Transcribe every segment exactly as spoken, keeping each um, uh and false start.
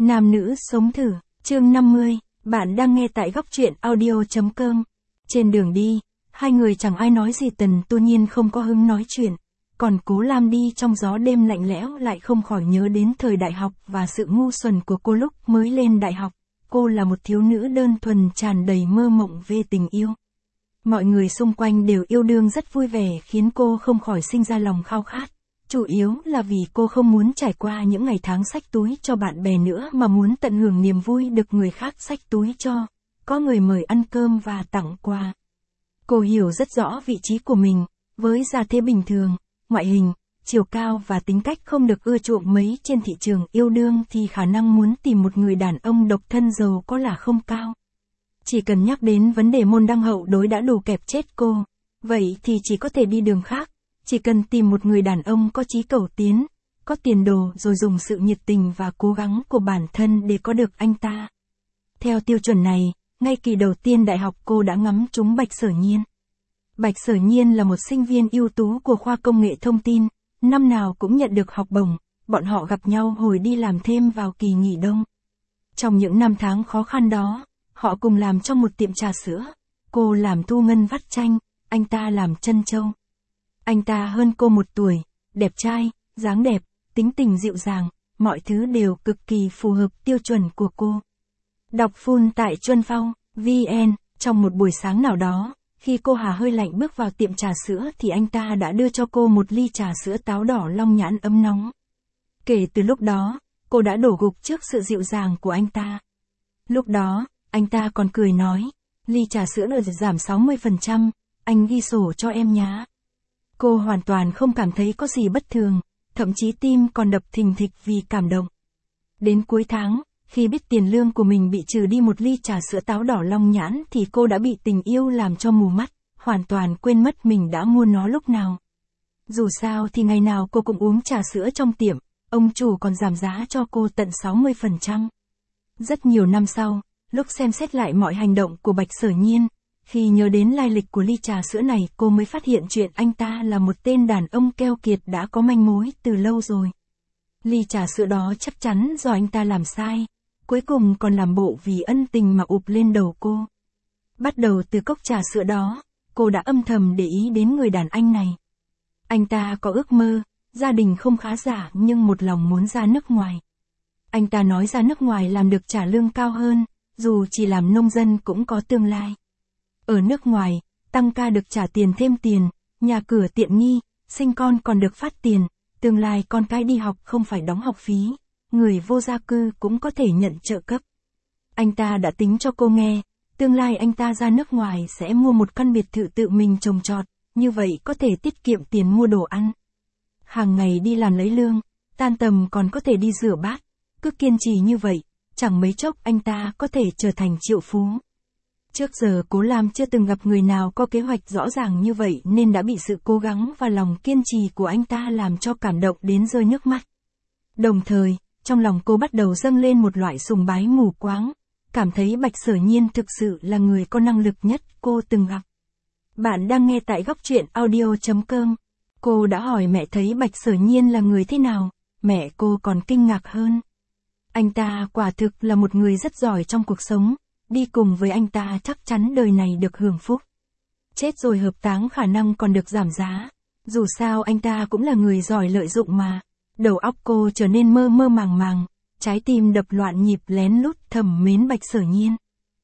Nam nữ sống thử, chương năm mươi, bạn đang nghe tại góc truyện audio.com. Trên đường đi, hai người chẳng ai nói gì, Tần Tu Nhiên không có hứng nói chuyện. Còn Cố Lam đi trong gió đêm lạnh lẽo lại không khỏi nhớ đến thời đại học và sự ngu xuẩn của cô lúc mới lên đại học. Cô là một thiếu nữ đơn thuần tràn đầy mơ mộng về tình yêu. Mọi người xung quanh đều yêu đương rất vui vẻ khiến cô không khỏi sinh ra lòng khao khát. Chủ yếu là vì cô không muốn trải qua những ngày tháng xách túi cho bạn bè nữa mà muốn tận hưởng niềm vui được người khác xách túi cho. Có người mời ăn cơm và tặng quà. Cô hiểu rất rõ vị trí của mình, với gia thế bình thường, ngoại hình, chiều cao và tính cách không được ưa chuộng mấy trên thị trường yêu đương thì khả năng muốn tìm một người đàn ông độc thân giàu có là không cao. Chỉ cần nhắc đến vấn đề môn đăng hậu đối đã đủ kẹp chết cô. Vậy thì chỉ có thể đi đường khác. Chỉ cần tìm một người đàn ông có chí cầu tiến, có tiền đồ rồi dùng sự nhiệt tình và cố gắng của bản thân để có được anh ta. Theo tiêu chuẩn này, ngay kỳ đầu tiên đại học cô đã ngắm trúng Bạch Sở Nhiên. Bạch Sở Nhiên là một sinh viên ưu tú của khoa công nghệ thông tin, năm nào cũng nhận được học bổng, bọn họ gặp nhau hồi đi làm thêm vào kỳ nghỉ đông. Trong những năm tháng khó khăn đó, họ cùng làm trong một tiệm trà sữa, cô làm thu ngân vắt chanh, anh ta làm chân châu. Anh ta hơn cô một tuổi, đẹp trai, dáng đẹp, tính tình dịu dàng, mọi thứ đều cực kỳ phù hợp tiêu chuẩn của cô. Đọc full tại Chuân Phong, vê en, trong một buổi sáng nào đó, khi cô hà hơi lạnh bước vào tiệm trà sữa thì anh ta đã đưa cho cô một ly trà sữa táo đỏ long nhãn ấm nóng. Kể từ lúc đó, cô đã đổ gục trước sự dịu dàng của anh ta. Lúc đó, anh ta còn cười nói, ly trà sữa được giảm sáu mươi phần trăm, anh ghi sổ cho em nhá. Cô hoàn toàn không cảm thấy có gì bất thường, thậm chí tim còn đập thình thịch vì cảm động. Đến cuối tháng, khi biết tiền lương của mình bị trừ đi một ly trà sữa táo đỏ long nhãn thì cô đã bị tình yêu làm cho mù mắt, hoàn toàn quên mất mình đã mua nó lúc nào. Dù sao thì ngày nào cô cũng uống trà sữa trong tiệm, ông chủ còn giảm giá cho cô tận sáu mươi phần trăm. Rất nhiều năm sau, lúc xem xét lại mọi hành động của Bạch Sở Nhiên, khi nhớ đến lai lịch của ly trà sữa này cô mới phát hiện chuyện anh ta là một tên đàn ông keo kiệt đã có manh mối từ lâu rồi. Ly trà sữa đó chắc chắn do anh ta làm sai, cuối cùng còn làm bộ vì ân tình mà ụp lên đầu cô. Bắt đầu từ cốc trà sữa đó, cô đã âm thầm để ý đến người đàn anh này. Anh ta có ước mơ, gia đình không khá giả nhưng một lòng muốn ra nước ngoài. Anh ta nói ra nước ngoài làm được trả lương cao hơn, dù chỉ làm nông dân cũng có tương lai. Ở nước ngoài, tăng ca được trả tiền thêm tiền, nhà cửa tiện nghi, sinh con còn được phát tiền, tương lai con cái đi học không phải đóng học phí, người vô gia cư cũng có thể nhận trợ cấp. Anh ta đã tính cho cô nghe, tương lai anh ta ra nước ngoài sẽ mua một căn biệt thự tự mình trồng trọt, như vậy có thể tiết kiệm tiền mua đồ ăn. Hàng ngày đi làm lấy lương, tan tầm còn có thể đi rửa bát, cứ kiên trì như vậy, chẳng mấy chốc anh ta có thể trở thành triệu phú. Trước giờ Cố Lam chưa từng gặp người nào có kế hoạch rõ ràng như vậy nên đã bị sự cố gắng và lòng kiên trì của anh ta làm cho cảm động đến rơi nước mắt. Đồng thời, trong lòng cô bắt đầu dâng lên một loại sùng bái mù quáng, cảm thấy Bạch Sở Nhiên thực sự là người có năng lực nhất cô từng gặp. Bạn đang nghe tại góc truyện audio.com. Cô đã hỏi mẹ thấy Bạch Sở Nhiên là người thế nào, mẹ cô còn kinh ngạc hơn. Anh ta quả thực là một người rất giỏi trong cuộc sống. Đi cùng với anh ta chắc chắn đời này được hưởng phúc. Chết rồi hợp táng khả năng còn được giảm giá. Dù sao anh ta cũng là người giỏi lợi dụng mà. Đầu óc cô trở nên mơ mơ màng màng, trái tim đập loạn nhịp lén lút thầm mến Bạch Sở Nhiên.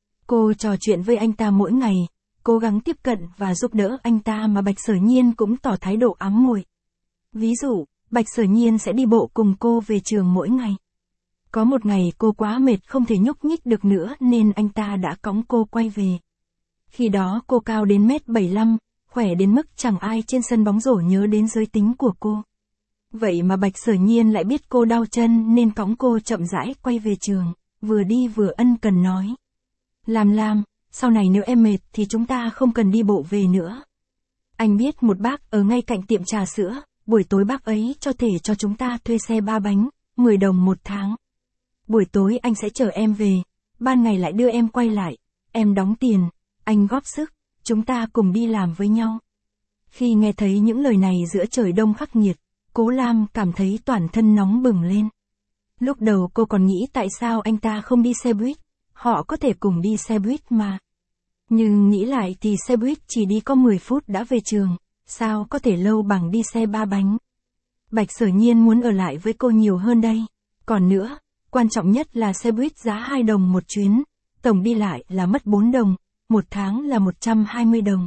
Cô trò chuyện với anh ta mỗi ngày, cố gắng tiếp cận và giúp đỡ anh ta mà Bạch Sở Nhiên cũng tỏ thái độ ám muội. Ví dụ, Bạch Sở Nhiên sẽ đi bộ cùng cô về trường mỗi ngày. Có một ngày cô quá mệt không thể nhúc nhích được nữa nên anh ta đã cõng cô quay về. Khi đó cô cao đến mét bảy mươi lăm, khỏe đến mức chẳng ai trên sân bóng rổ nhớ đến giới tính của cô. Vậy mà Bạch Sở Nhiên lại biết cô đau chân nên cõng cô chậm rãi quay về trường, vừa đi vừa ân cần nói. Lam Lam, sau này nếu em mệt thì chúng ta không cần đi bộ về nữa. Anh biết một bác ở ngay cạnh tiệm trà sữa, buổi tối bác ấy cho thể cho chúng ta thuê xe ba bánh, mười đồng một tháng. Buổi tối anh sẽ chở em về, ban ngày lại đưa em quay lại, em đóng tiền, anh góp sức, chúng ta cùng đi làm với nhau. Khi nghe thấy những lời này giữa trời đông khắc nghiệt, Cố Lam cảm thấy toàn thân nóng bừng lên. Lúc đầu cô còn nghĩ tại sao anh ta không đi xe buýt, họ có thể cùng đi xe buýt mà. Nhưng nghĩ lại thì xe buýt chỉ đi có mười phút đã về trường, sao có thể lâu bằng đi xe ba bánh. Bạch Sở Nhiên muốn ở lại với cô nhiều hơn đây. Còn nữa, quan trọng nhất là xe buýt giá hai đồng một chuyến, tổng đi lại là mất bốn đồng, một tháng là một trăm hai mươi đồng.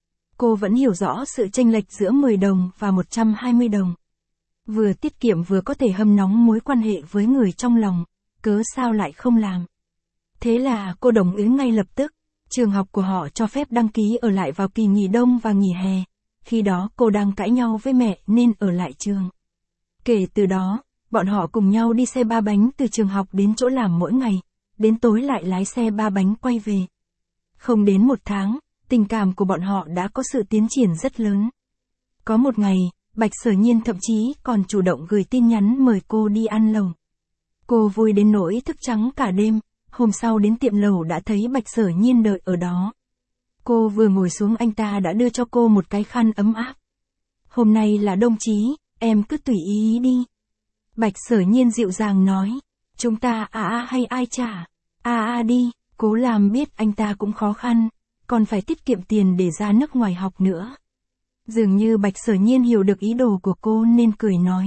Cô vẫn hiểu rõ sự chênh lệch giữa mười đồng và một trăm hai mươi đồng. Vừa tiết kiệm vừa có thể hâm nóng mối quan hệ với người trong lòng, cớ sao lại không làm. Thế là cô đồng ý ngay lập tức. Trường học của họ cho phép đăng ký ở lại vào kỳ nghỉ đông và nghỉ hè. Khi đó cô đang cãi nhau với mẹ nên ở lại trường. Kể từ đó, bọn họ cùng nhau đi xe ba bánh từ trường học đến chỗ làm mỗi ngày, đến tối lại lái xe ba bánh quay về. Không đến một tháng, tình cảm của bọn họ đã có sự tiến triển rất lớn. Có một ngày, Bạch Sở Nhiên thậm chí còn chủ động gửi tin nhắn mời cô đi ăn lẩu. Cô vui đến nỗi thức trắng cả đêm, hôm sau đến tiệm lẩu đã thấy Bạch Sở Nhiên đợi ở đó. Cô vừa ngồi xuống anh ta đã đưa cho cô một cái khăn ấm áp. Hôm nay là đông chí, em cứ tùy ý đi. Bạch Sở Nhiên dịu dàng nói, chúng ta à à hay ai trả, à à đi, cố làm biết anh ta cũng khó khăn, còn phải tiết kiệm tiền để ra nước ngoài học nữa. Dường như Bạch Sở Nhiên hiểu được ý đồ của cô nên cười nói.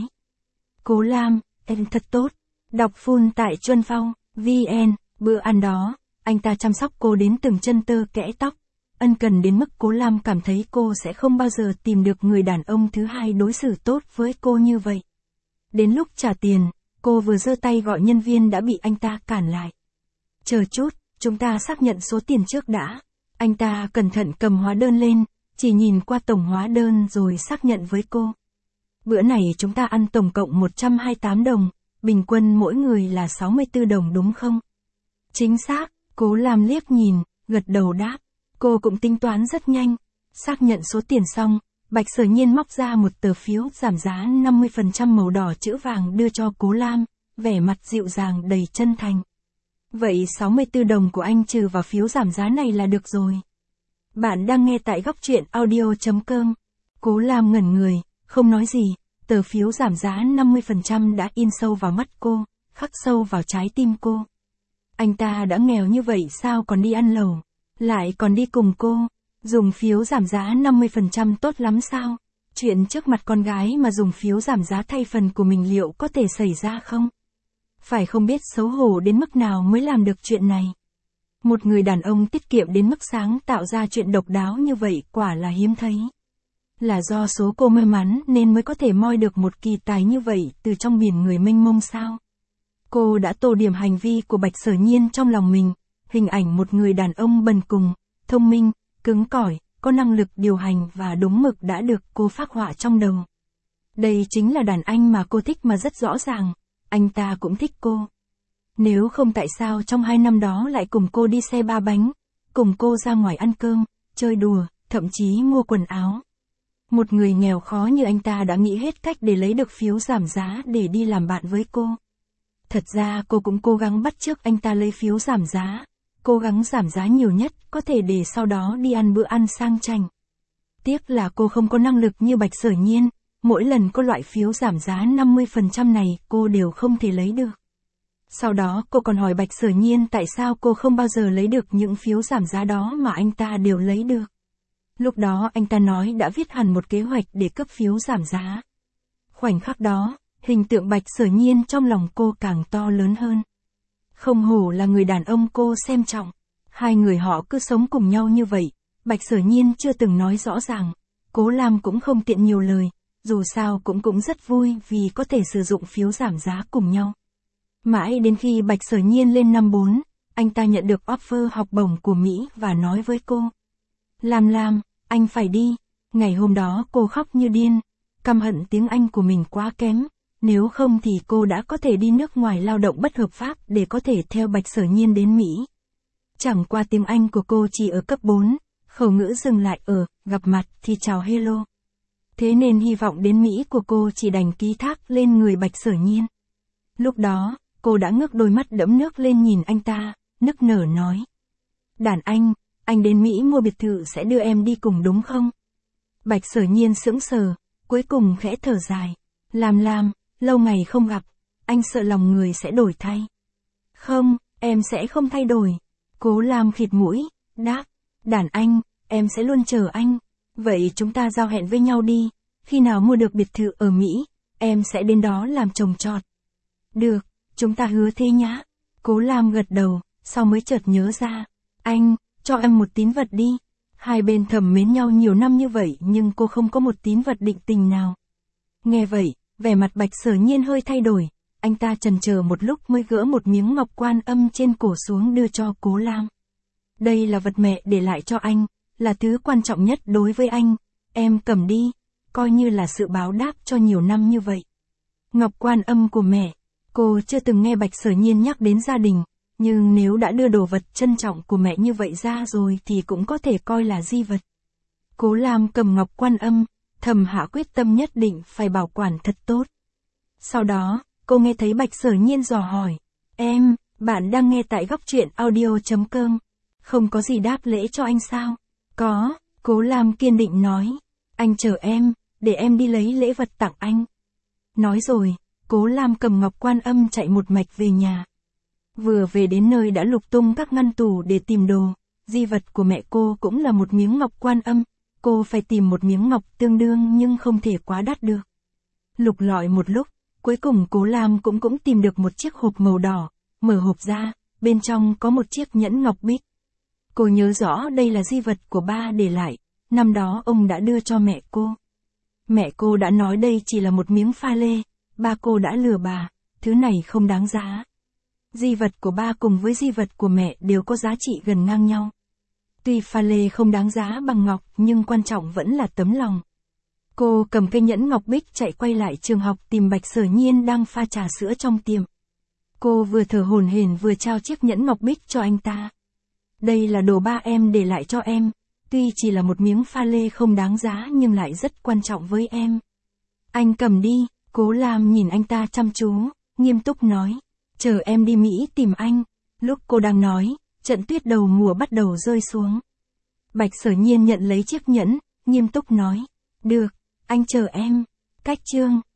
Cố Lam, em thật tốt. Đọc full tại Chuân Phong, vn, bữa ăn đó, anh ta chăm sóc cô đến từng chân tơ kẽ tóc. Ân cần đến mức Cố Lam cảm thấy cô sẽ không bao giờ tìm được người đàn ông thứ hai đối xử tốt với cô như vậy. Đến lúc trả tiền, cô vừa giơ tay gọi nhân viên đã bị anh ta cản lại. Chờ chút, chúng ta xác nhận số tiền trước đã. Anh ta cẩn thận cầm hóa đơn lên, chỉ nhìn qua tổng hóa đơn rồi xác nhận với cô. Bữa này chúng ta ăn tổng cộng một trăm hai mươi tám đồng, bình quân mỗi người là sáu mươi tư đồng đúng không? Chính xác, Cố Lam liếc nhìn, gật đầu đáp. Cô cũng tính toán rất nhanh. Xác nhận số tiền xong, Bạch Sở Nhiên móc ra một tờ phiếu giảm giá năm mươi phần trăm màu đỏ chữ vàng đưa cho Cố Lam, vẻ mặt dịu dàng đầy chân thành. Vậy sáu mươi tư đồng của anh trừ vào phiếu giảm giá này là được rồi. Bạn đang nghe tại góc truyện audio chấm com. Cố Lam ngẩn người, không nói gì, tờ phiếu giảm giá năm mươi phần trăm đã in sâu vào mắt cô, khắc sâu vào trái tim cô. Anh ta đã nghèo như vậy sao còn đi ăn lẩu, lại còn đi cùng cô, dùng phiếu giảm giá năm mươi phần trăm tốt lắm sao? Chuyện trước mặt con gái mà dùng phiếu giảm giá thay phần của mình liệu có thể xảy ra không? Phải không biết xấu hổ đến mức nào mới làm được chuyện này. Một người đàn ông tiết kiệm đến mức sáng tạo ra chuyện độc đáo như vậy quả là hiếm thấy. Là do số cô may mắn nên mới có thể moi được một kỳ tài như vậy từ trong biển người mênh mông sao? Cô đã tô điểm hành vi của Bạch Sở Nhiên trong lòng mình, hình ảnh một người đàn ông bần cùng, thông minh, cứng cỏi, có năng lực điều hành và đúng mực đã được cô phác họa trong đầu. Đây chính là đàn anh mà cô thích mà rất rõ ràng, anh ta cũng thích cô. Nếu không tại sao trong hai năm đó lại cùng cô đi xe ba bánh, cùng cô ra ngoài ăn cơm, chơi đùa, thậm chí mua quần áo. Một người nghèo khó như anh ta đã nghĩ hết cách để lấy được phiếu giảm giá để đi làm bạn với cô. Thật ra cô cũng cố gắng bắt chước anh ta lấy phiếu giảm giá, cố gắng giảm giá nhiều nhất có thể để sau đó đi ăn bữa ăn sang chảnh. Tiếc là cô không có năng lực như Bạch Sở Nhiên, mỗi lần có loại phiếu giảm giá năm mươi phần trăm này cô đều không thể lấy được. Sau đó cô còn hỏi Bạch Sở Nhiên tại sao cô không bao giờ lấy được những phiếu giảm giá đó mà anh ta đều lấy được. Lúc đó anh ta nói đã viết hẳn một kế hoạch để cấp phiếu giảm giá. Khoảnh khắc đó, hình tượng Bạch Sở Nhiên trong lòng cô càng to lớn hơn. Không hổ là người đàn ông cô xem trọng. Hai người họ cứ sống cùng nhau như vậy, Bạch Sở Nhiên chưa từng nói rõ ràng. Cố Lam cũng không tiện nhiều lời, dù sao cũng cũng rất vui vì có thể sử dụng phiếu giảm giá cùng nhau. Mãi đến khi Bạch Sở Nhiên lên năm bốn, anh ta nhận được offer học bổng của Mỹ và nói với cô. Lam Lam, anh phải đi. Ngày hôm đó cô khóc như điên, căm hận tiếng Anh của mình quá kém. Nếu không thì cô đã có thể đi nước ngoài lao động bất hợp pháp để có thể theo Bạch Sở Nhiên đến Mỹ. Chẳng qua tiếng Anh của cô chỉ ở cấp bốn, khẩu ngữ dừng lại ở, gặp mặt thì chào hello. Thế nên hy vọng đến Mỹ của cô chỉ đành ký thác lên người Bạch Sở Nhiên. Lúc đó, cô đã ngước đôi mắt đẫm nước lên nhìn anh ta, nức nở nói. Đàn anh, anh đến Mỹ mua biệt thự sẽ đưa em đi cùng đúng không? Bạch Sở Nhiên sững sờ, cuối cùng khẽ thở dài. Lam Lam, lâu ngày không gặp, anh sợ lòng người sẽ đổi thay. Không, em sẽ không thay đổi. Cố Lam khịt mũi, đáp, đàn anh, em sẽ luôn chờ anh. Vậy chúng ta giao hẹn với nhau đi, khi nào mua được biệt thự ở Mỹ, em sẽ đến đó làm trồng trọt. Được, chúng ta hứa thế nhá. Cố Lam gật đầu, sau mới chợt nhớ ra. Anh, cho em một tín vật đi. Hai bên thầm mến nhau nhiều năm như vậy nhưng cô không có một tín vật định tình nào. Nghe vậy, vẻ mặt Bạch Sở Nhiên hơi thay đổi. Anh ta chần chờ một lúc mới gỡ một miếng ngọc quan âm trên cổ xuống đưa cho Cố Lam. Đây là vật mẹ để lại cho anh, là thứ quan trọng nhất đối với anh. Em cầm đi, coi như là sự báo đáp cho nhiều năm như vậy. Ngọc quan âm của mẹ. Cô chưa từng nghe Bạch Sở Nhiên nhắc đến gia đình, nhưng nếu đã đưa đồ vật trân trọng của mẹ như vậy ra rồi thì cũng có thể coi là di vật. Cố Lam cầm ngọc quan âm, thầm hạ quyết tâm nhất định phải bảo quản thật tốt. Sau đó, cô nghe thấy Bạch Sở Nhiên dò hỏi. Em, bạn đang nghe tại góc truyện audio chấm com. Không có gì đáp lễ cho anh sao? Có, Cố Lam kiên định nói. Anh chờ em, để em đi lấy lễ vật tặng anh. Nói rồi, Cố Lam cầm ngọc quan âm chạy một mạch về nhà. Vừa về đến nơi đã lục tung các ngăn tủ để tìm đồ. Di vật của mẹ cô cũng là một miếng ngọc quan âm. Cô phải tìm một miếng ngọc tương đương nhưng không thể quá đắt được. Lục lọi một lúc, cuối cùng Cố Lam cũng cũng tìm được một chiếc hộp màu đỏ. Mở hộp ra, bên trong có một chiếc nhẫn ngọc bích. Cô nhớ rõ đây là di vật của ba để lại. Năm đó ông đã đưa cho mẹ cô. Mẹ cô đã nói đây chỉ là một miếng pha lê. Ba cô đã lừa bà, thứ này không đáng giá. Di vật của ba cùng với di vật của mẹ đều có giá trị gần ngang nhau. Tuy pha lê không đáng giá bằng ngọc nhưng quan trọng vẫn là tấm lòng. Cô cầm cây nhẫn ngọc bích chạy quay lại trường học tìm Bạch Sở Nhiên đang pha trà sữa trong tiệm. Cô vừa thở hổn hển vừa trao chiếc nhẫn ngọc bích cho anh ta. Đây là đồ ba em để lại cho em, tuy chỉ là một miếng pha lê không đáng giá nhưng lại rất quan trọng với em. Anh cầm đi. Cố Lam nhìn anh ta chăm chú, nghiêm túc nói. Chờ em đi Mỹ tìm anh. Lúc cô đang nói, trận tuyết đầu mùa bắt đầu rơi xuống. Bạch Sở Nhiên nhận lấy chiếc nhẫn, nghiêm túc nói. Được, anh chờ em. Cách chương.